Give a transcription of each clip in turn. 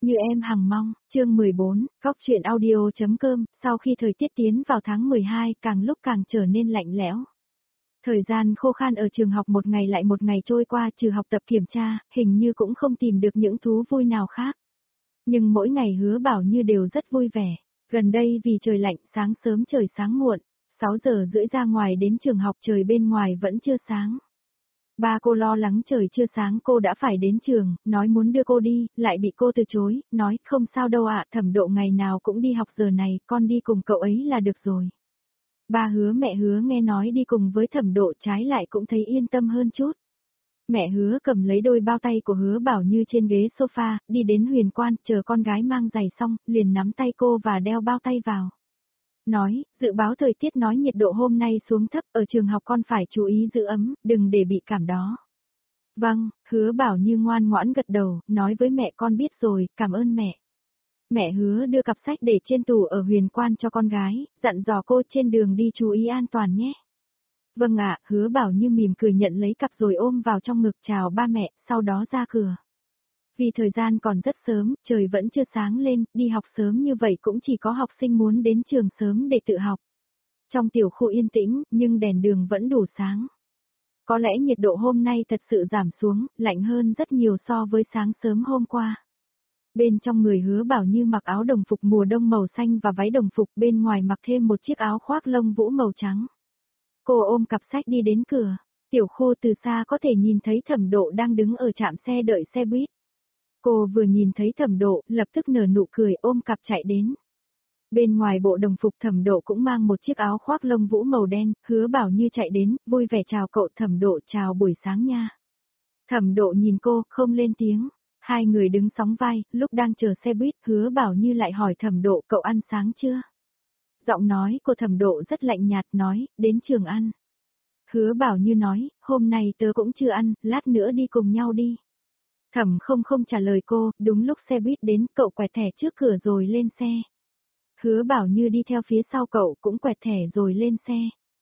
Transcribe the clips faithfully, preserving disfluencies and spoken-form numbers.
Như em hằng mong, chương mười bốn, Cóc truyện audio.com, sau khi thời tiết tiến vào tháng mười hai càng lúc càng trở nên lạnh lẽo. Thời gian khô khan ở trường học một ngày lại một ngày trôi qua, trừ học tập kiểm tra, hình như cũng không tìm được những thú vui nào khác. Nhưng mỗi ngày Hứa Bảo Như đều rất vui vẻ. Gần đây vì trời lạnh, sáng sớm trời sáng muộn, sáu giờ rưỡi ra ngoài đến trường học trời bên ngoài vẫn chưa sáng. Ba cô lo lắng trời chưa sáng cô đã phải đến trường, nói muốn đưa cô đi, lại bị cô từ chối, nói không sao đâu ạ, Thẩm Độ ngày nào cũng đi học giờ này, con đi cùng cậu ấy là được rồi. Ba Hứa mẹ Hứa nghe nói đi cùng với Thẩm Độ trái lại cũng thấy yên tâm hơn chút. Mẹ Hứa cầm lấy đôi bao tay của Hứa Bảo Như trên ghế sofa, đi đến Huyền Quan, chờ con gái mang giày xong, liền nắm tay cô và đeo bao tay vào. Nói, dự báo thời tiết nói nhiệt độ hôm nay xuống thấp, ở trường học con phải chú ý giữ ấm, đừng để bị cảm đó. Vâng, Hứa Bảo Như ngoan ngoãn gật đầu, nói với mẹ con biết rồi, cảm ơn mẹ. Mẹ Hứa đưa cặp sách để trên tủ ở Huyền Quan cho con gái, dặn dò cô trên đường đi chú ý an toàn nhé. Vâng ạ, Hứa Bảo Như mỉm cười nhận lấy cặp rồi ôm vào trong ngực chào ba mẹ, sau đó ra cửa. Vì thời gian còn rất sớm, trời vẫn chưa sáng lên, đi học sớm như vậy cũng chỉ có học sinh muốn đến trường sớm để tự học. Trong tiểu khu yên tĩnh, nhưng đèn đường vẫn đủ sáng. Có lẽ nhiệt độ hôm nay thật sự giảm xuống, lạnh hơn rất nhiều so với sáng sớm hôm qua. Bên trong người Hứa Bảo Như mặc áo đồng phục mùa đông màu xanh và váy đồng phục, bên ngoài mặc thêm một chiếc áo khoác lông vũ màu trắng. Cô ôm cặp sách đi đến cửa, tiểu khu từ xa có thể nhìn thấy Thẩm Độ đang đứng ở trạm xe đợi xe buýt. Cô vừa nhìn thấy Thẩm Độ, lập tức nở nụ cười ôm cặp chạy đến. Bên ngoài bộ đồng phục Thẩm Độ cũng mang một chiếc áo khoác lông vũ màu đen, Hứa Bảo Như chạy đến, vui vẻ chào cậu Thẩm Độ, chào buổi sáng nha. Thẩm Độ nhìn cô, không lên tiếng. Hai người đứng sóng vai, lúc đang chờ xe buýt, Hứa Bảo Như lại hỏi Thẩm Độ, cậu ăn sáng chưa? Giọng nói của Thẩm Độ rất lạnh nhạt, nói, đến trường ăn. Hứa Bảo Như nói, hôm nay tớ cũng chưa ăn, lát nữa đi cùng nhau đi. Thẩm không không trả lời cô, đúng lúc xe buýt đến, cậu quẹt thẻ trước cửa rồi lên xe. Hứa Bảo Như đi theo phía sau cậu cũng quẹt thẻ rồi lên xe.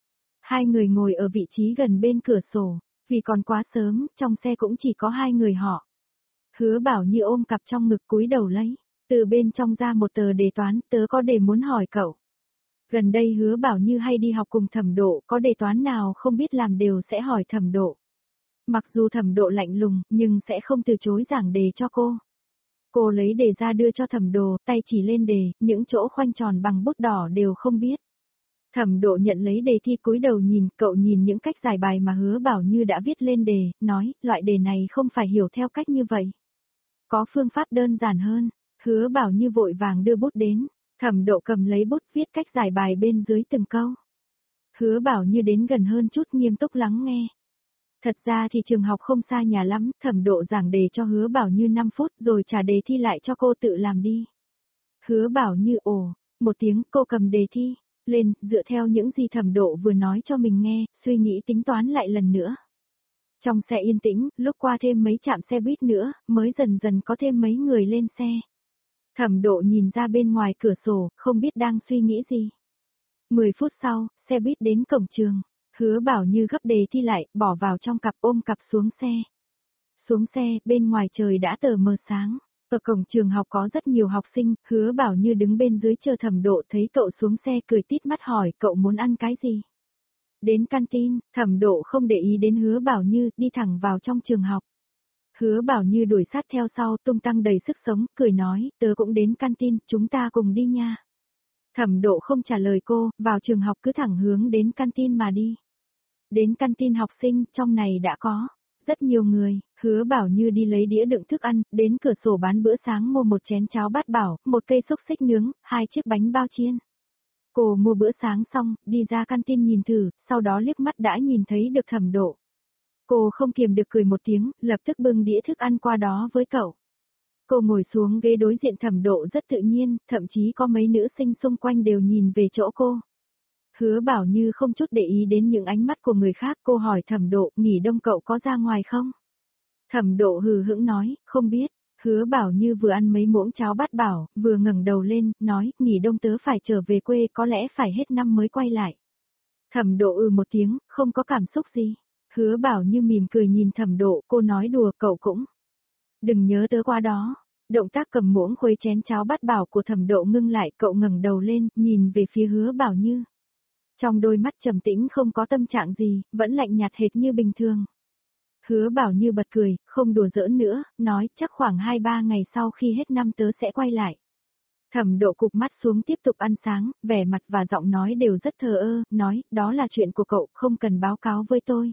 Hai người ngồi ở vị trí gần bên cửa sổ, vì còn quá sớm, trong xe cũng chỉ có hai người họ. Hứa Bảo Như ôm cặp trong ngực cúi đầu lấy, từ bên trong ra một tờ đề toán, tớ có đề muốn hỏi cậu. Gần đây Hứa Bảo Như hay đi học cùng Thẩm Độ, có đề toán nào không biết làm đều sẽ hỏi Thẩm Độ. Mặc dù Thẩm Độ lạnh lùng, nhưng sẽ không từ chối giảng đề cho cô. Cô lấy đề ra đưa cho Thẩm Độ, tay chỉ lên đề, những chỗ khoanh tròn bằng bút đỏ đều không biết. Thẩm Độ nhận lấy đề thi cúi đầu nhìn, cậu nhìn những cách giải bài mà Hứa Bảo Như đã viết lên đề, nói, loại đề này không phải hiểu theo cách như vậy. Có phương pháp đơn giản hơn. Hứa Bảo Như vội vàng đưa bút đến, Thẩm Độ cầm lấy bút viết cách giải bài bên dưới từng câu. Hứa Bảo Như đến gần hơn chút nghiêm túc lắng nghe. Thật ra thì trường học không xa nhà lắm, Thẩm Độ giảng đề cho Hứa Bảo Như năm phút rồi trả đề thi lại cho cô tự làm đi. Hứa Bảo Như ồ, một tiếng cô cầm đề thi, lên, dựa theo những gì Thẩm Độ vừa nói cho mình nghe, suy nghĩ tính toán lại lần nữa. Trong xe yên tĩnh, lúc qua thêm mấy trạm xe buýt nữa, mới dần dần có thêm mấy người lên xe. Thẩm Độ nhìn ra bên ngoài cửa sổ, không biết đang suy nghĩ gì. Mười phút sau, xe buýt đến cổng trường. Hứa Bảo Như gấp đề thi lại, bỏ vào trong cặp ôm cặp xuống xe. Xuống xe, bên ngoài trời đã tờ mờ sáng. Ở cổng trường học có rất nhiều học sinh, Hứa Bảo Như đứng bên dưới chờ Thẩm Độ thấy cậu xuống xe cười tít mắt hỏi cậu muốn ăn cái gì. Đến canteen, Thẩm Độ không để ý đến Hứa Bảo Như, đi thẳng vào trong trường học. Hứa Bảo Như đuổi sát theo sau, tung tăng đầy sức sống, cười nói, tớ cũng đến canteen, chúng ta cùng đi nha. Thẩm Độ không trả lời cô, vào trường học cứ thẳng hướng đến canteen mà đi. Đến canteen học sinh, trong này đã có rất nhiều người, Hứa Bảo Như đi lấy đĩa đựng thức ăn, đến cửa sổ bán bữa sáng mua một chén cháo bát bảo, một cây xúc xích nướng, hai chiếc bánh bao chiên. Cô mua bữa sáng xong, đi ra canteen nhìn thử, sau đó liếc mắt đã nhìn thấy được Thẩm Độ. Cô không kiềm được cười một tiếng, lập tức bưng đĩa thức ăn qua đó với cậu. Cô ngồi xuống ghế đối diện Thẩm Độ rất tự nhiên, thậm chí có mấy nữ sinh xung quanh đều nhìn về chỗ cô. Hứa Bảo Như không chút để ý đến những ánh mắt của người khác, cô hỏi Thẩm Độ, nghỉ đông cậu có ra ngoài không? Thẩm Độ hừ hững nói, không biết. Hứa Bảo Như vừa ăn mấy muỗng cháo bát bảo, vừa ngẩng đầu lên, nói, nghỉ đông tớ phải trở về quê, có lẽ phải hết năm mới quay lại. Thẩm Độ ừ một tiếng, không có cảm xúc gì. Hứa Bảo Như mỉm cười nhìn Thẩm Độ, cô nói đùa, cậu cũng đừng nhớ tớ qua đó. Động tác cầm muỗng khuấy chén cháo bát bảo của Thẩm Độ ngưng lại, cậu ngẩng đầu lên, nhìn về phía Hứa Bảo Như. Trong đôi mắt trầm tĩnh không có tâm trạng gì, vẫn lạnh nhạt hệt như bình thường. Hứa Bảo Như bật cười, không đùa giỡn nữa, nói chắc khoảng hai ba ngày sau khi hết năm tớ sẽ quay lại. Thẩm Độ cụp mắt xuống tiếp tục ăn sáng, vẻ mặt và giọng nói đều rất thờ ơ, nói, đó là chuyện của cậu, không cần báo cáo với tôi.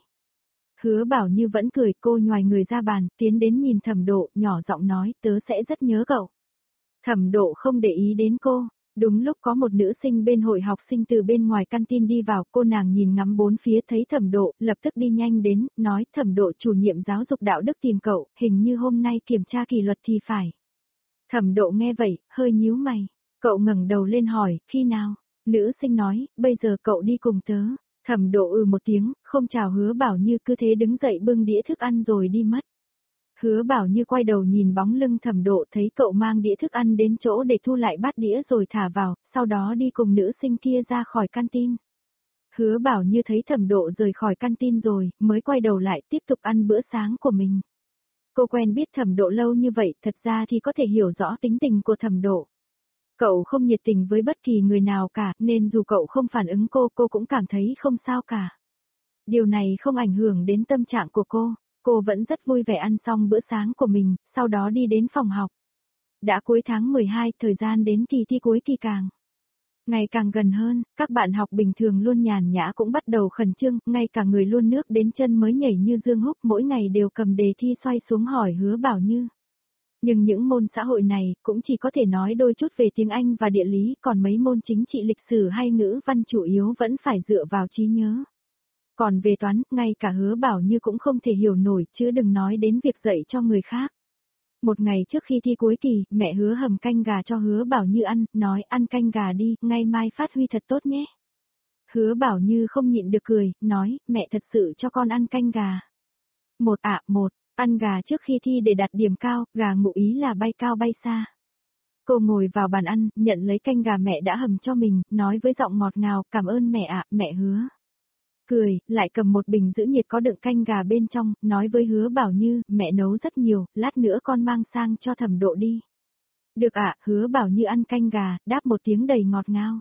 Hứa Bảo Như vẫn cười, cô nhoài người ra bàn, tiến đến nhìn Thẩm Độ, nhỏ giọng nói, tớ sẽ rất nhớ cậu. Thẩm Độ không để ý đến cô. Đúng lúc có một nữ sinh bên hội học sinh từ bên ngoài canteen đi vào, cô nàng nhìn ngắm bốn phía thấy Thẩm Độ, lập tức đi nhanh đến, nói Thẩm Độ chủ nhiệm giáo dục đạo đức tìm cậu, hình như hôm nay kiểm tra kỷ luật thì phải. Thẩm Độ nghe vậy, hơi nhíu mày, cậu ngẩng đầu lên hỏi, khi nào? Nữ sinh nói, bây giờ cậu đi cùng tớ. Thẩm Độ ừ một tiếng, không chào Hứa Bảo Như cứ thế đứng dậy bưng đĩa thức ăn rồi đi mất. Hứa Bảo Như quay đầu nhìn bóng lưng Thẩm Độ thấy cậu mang đĩa thức ăn đến chỗ để thu lại bát đĩa rồi thả vào, sau đó đi cùng nữ sinh kia ra khỏi canteen. Hứa Bảo Như thấy Thẩm Độ rời khỏi canteen rồi, mới quay đầu lại tiếp tục ăn bữa sáng của mình. Cô quen biết Thẩm Độ lâu như vậy, thật ra thì có thể hiểu rõ tính tình của Thẩm Độ. Cậu không nhiệt tình với bất kỳ người nào cả, nên dù cậu không phản ứng cô, cô cũng cảm thấy không sao cả. Điều này không ảnh hưởng đến tâm trạng của cô. Cô vẫn rất vui vẻ ăn xong bữa sáng của mình, sau đó đi đến phòng học. Đã cuối tháng mười hai, thời gian đến kỳ thi cuối kỳ càng ngày càng gần hơn, các bạn học bình thường luôn nhàn nhã cũng bắt đầu khẩn trương, ngay cả người luôn nước đến chân mới nhảy như Dương Húc mỗi ngày đều cầm đề thi xoay xuống hỏi Hứa Bảo Như. Nhưng những môn xã hội này cũng chỉ có thể nói đôi chút về tiếng Anh và địa lý, còn mấy môn chính trị lịch sử hay ngữ văn chủ yếu vẫn phải dựa vào trí nhớ. Còn về toán, ngay cả Hứa Bảo Như cũng không thể hiểu nổi, chứ đừng nói đến việc dạy cho người khác. Một ngày trước khi thi cuối kỳ, mẹ Hứa hầm canh gà cho Hứa Bảo Như ăn, nói ăn canh gà đi, ngày mai phát huy thật tốt nhé. Hứa Bảo Như không nhịn được cười, nói, mẹ thật sự cho con ăn canh gà. Một ạ, à, một, ăn gà trước khi thi để đạt điểm cao, gà ngụ ý là bay cao bay xa. Cô ngồi vào bàn ăn, nhận lấy canh gà mẹ đã hầm cho mình, nói với giọng ngọt ngào, cảm ơn mẹ ạ, mẹ Hứa. Cười, lại cầm một bình giữ nhiệt có đựng canh gà bên trong, nói với Hứa Bảo Như, mẹ nấu rất nhiều, lát nữa con mang sang cho Thẩm Độ đi. Được ạ, Hứa Bảo Như ăn canh gà, đáp một tiếng đầy ngọt ngào.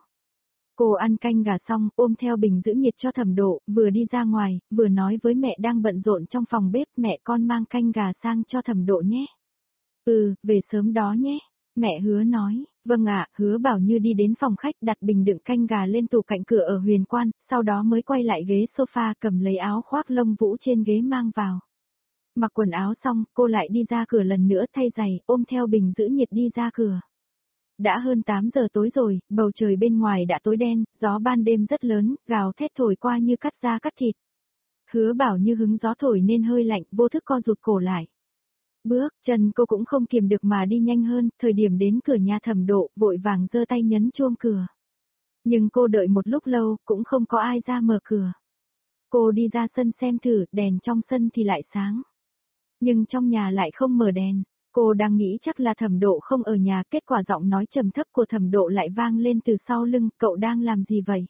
Cô ăn canh gà xong, ôm theo bình giữ nhiệt cho Thẩm Độ, vừa đi ra ngoài, vừa nói với mẹ đang bận rộn trong phòng bếp, mẹ con mang canh gà sang cho Thẩm Độ nhé. Ừ, về sớm đó nhé. Mẹ Hứa nói, vâng ạ, Hứa Bảo Như đi đến phòng khách đặt bình đựng canh gà lên tủ cạnh cửa ở Huyền Quan, sau đó mới quay lại ghế sofa cầm lấy áo khoác lông vũ trên ghế mang vào. Mặc quần áo xong, cô lại đi ra cửa lần nữa thay giày, ôm theo bình giữ nhiệt đi ra cửa. Đã hơn tám giờ tối rồi, bầu trời bên ngoài đã tối đen, gió ban đêm rất lớn, gào thét thổi qua như cắt da cắt thịt. Hứa Bảo Như hứng gió thổi nên hơi lạnh, vô thức co rụt cổ lại. Bước chân cô cũng không kiềm được mà đi nhanh hơn, thời điểm đến cửa nhà Thẩm Độ, vội vàng giơ tay nhấn chuông cửa. Nhưng cô đợi một lúc lâu, cũng không có ai ra mở cửa. Cô đi ra sân xem thử, đèn trong sân thì lại sáng. Nhưng trong nhà lại không mở đèn. Cô đang nghĩ chắc là Thẩm Độ không ở nhà, kết quả giọng nói trầm thấp của Thẩm Độ lại vang lên từ sau lưng, cậu đang làm gì vậy?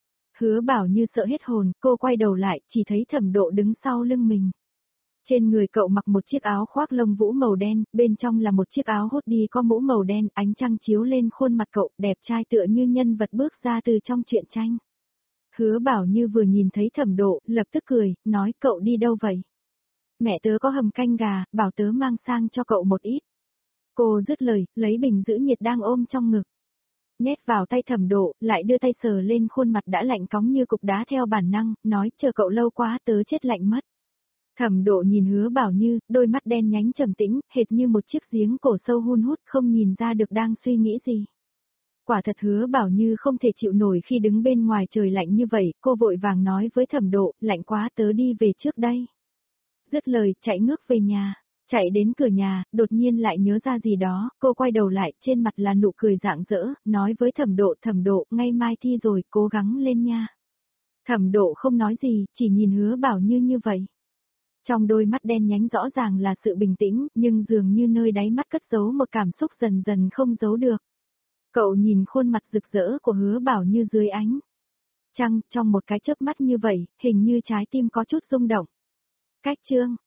Hứa Bảo Như sợ hết hồn, cô quay đầu lại, chỉ thấy Thẩm Độ đứng sau lưng mình. Trên người cậu mặc một chiếc áo khoác lông vũ màu đen, bên trong là một chiếc áo hoodie có mũ màu đen, ánh trăng chiếu lên khuôn mặt cậu, đẹp trai tựa như nhân vật bước ra từ trong truyện tranh. Hứa Bảo Như vừa nhìn thấy Thẩm Độ, lập tức cười, nói cậu đi đâu vậy? Mẹ tớ có hầm canh gà, bảo tớ mang sang cho cậu một ít. Cô dứt lời, lấy bình giữ nhiệt đang ôm trong ngực. Nhét vào tay Thẩm Độ, lại đưa tay sờ lên khuôn mặt đã lạnh cóng như cục đá theo bản năng, nói chờ cậu lâu quá tớ chết lạnh mất. Thẩm Độ nhìn Hứa Bảo Như, đôi mắt đen nhánh trầm tĩnh, hệt như một chiếc giếng cổ sâu hun hút không nhìn ra được đang suy nghĩ gì. Quả thật Hứa Bảo Như không thể chịu nổi khi đứng bên ngoài trời lạnh như vậy, cô vội vàng nói với Thẩm Độ, lạnh quá tớ đi về trước đây. Dứt lời, chạy ngước về nhà, chạy đến cửa nhà, đột nhiên lại nhớ ra gì đó, cô quay đầu lại, trên mặt là nụ cười rạng rỡ, nói với Thẩm Độ, Thẩm Độ, ngay mai thi rồi, cố gắng lên nha. Thẩm Độ không nói gì, chỉ nhìn Hứa Bảo Như như vậy. Trong đôi mắt đen nhánh rõ ràng là sự bình tĩnh, nhưng dường như nơi đáy mắt cất giấu một cảm xúc dần dần không giấu được. Cậu nhìn khuôn mặt rực rỡ của Hứa Bảo Như dưới ánh trăng, trong một cái chớp mắt như vậy, hình như trái tim có chút rung động. Cách chương